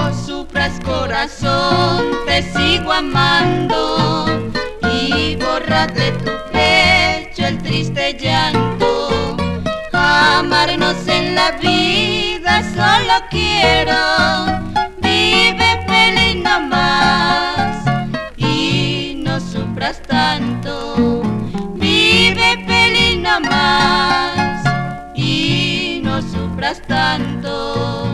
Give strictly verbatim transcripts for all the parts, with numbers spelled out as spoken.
sufras corazón, te sigo amando, y borra de tu pecho el triste llanto. Amarnos en la vida solo quiero, vive feliz nomás y no sufras tanto. Vive feliz nomás y no sufras tanto.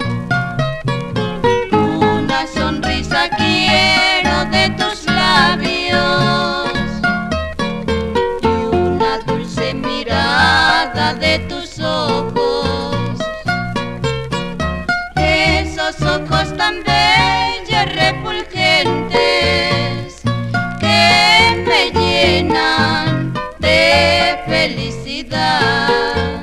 Una sonrisa quiero de tus labios y una dulce mirada de tus ojos. Esos ojos tan bellos, refulgentes, que me llenan de felicidad.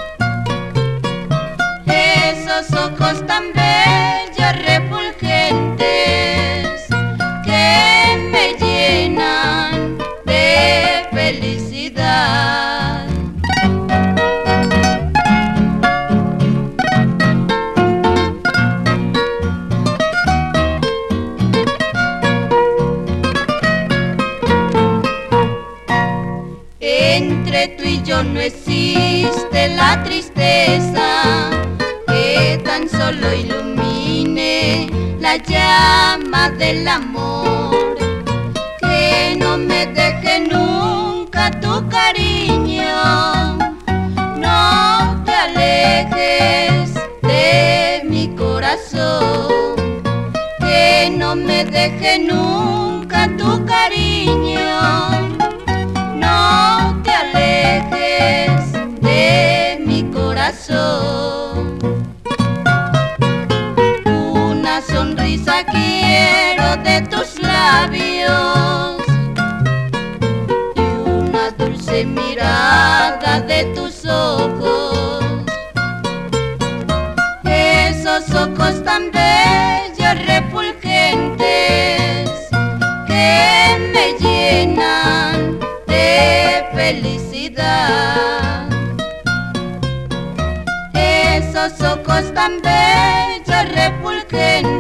Esos ojos tan bellos, refulgentes, que me llenan de felicidad. Entre tú y yo no existe la tristeza que tan solo ilumine la llama del amor. Que no me deje nunca tu cariño, no te alejes de mi corazón. Que no me deje nunca tu cariño, no te alejes de mi corazón. Una sonrisa quiero de tus labios y una dulce mirada de tus ojos. Esos ojos tan bellos, refulgentes, que me llenan de felicidad. Esos ojos tan bellos, refulgentes,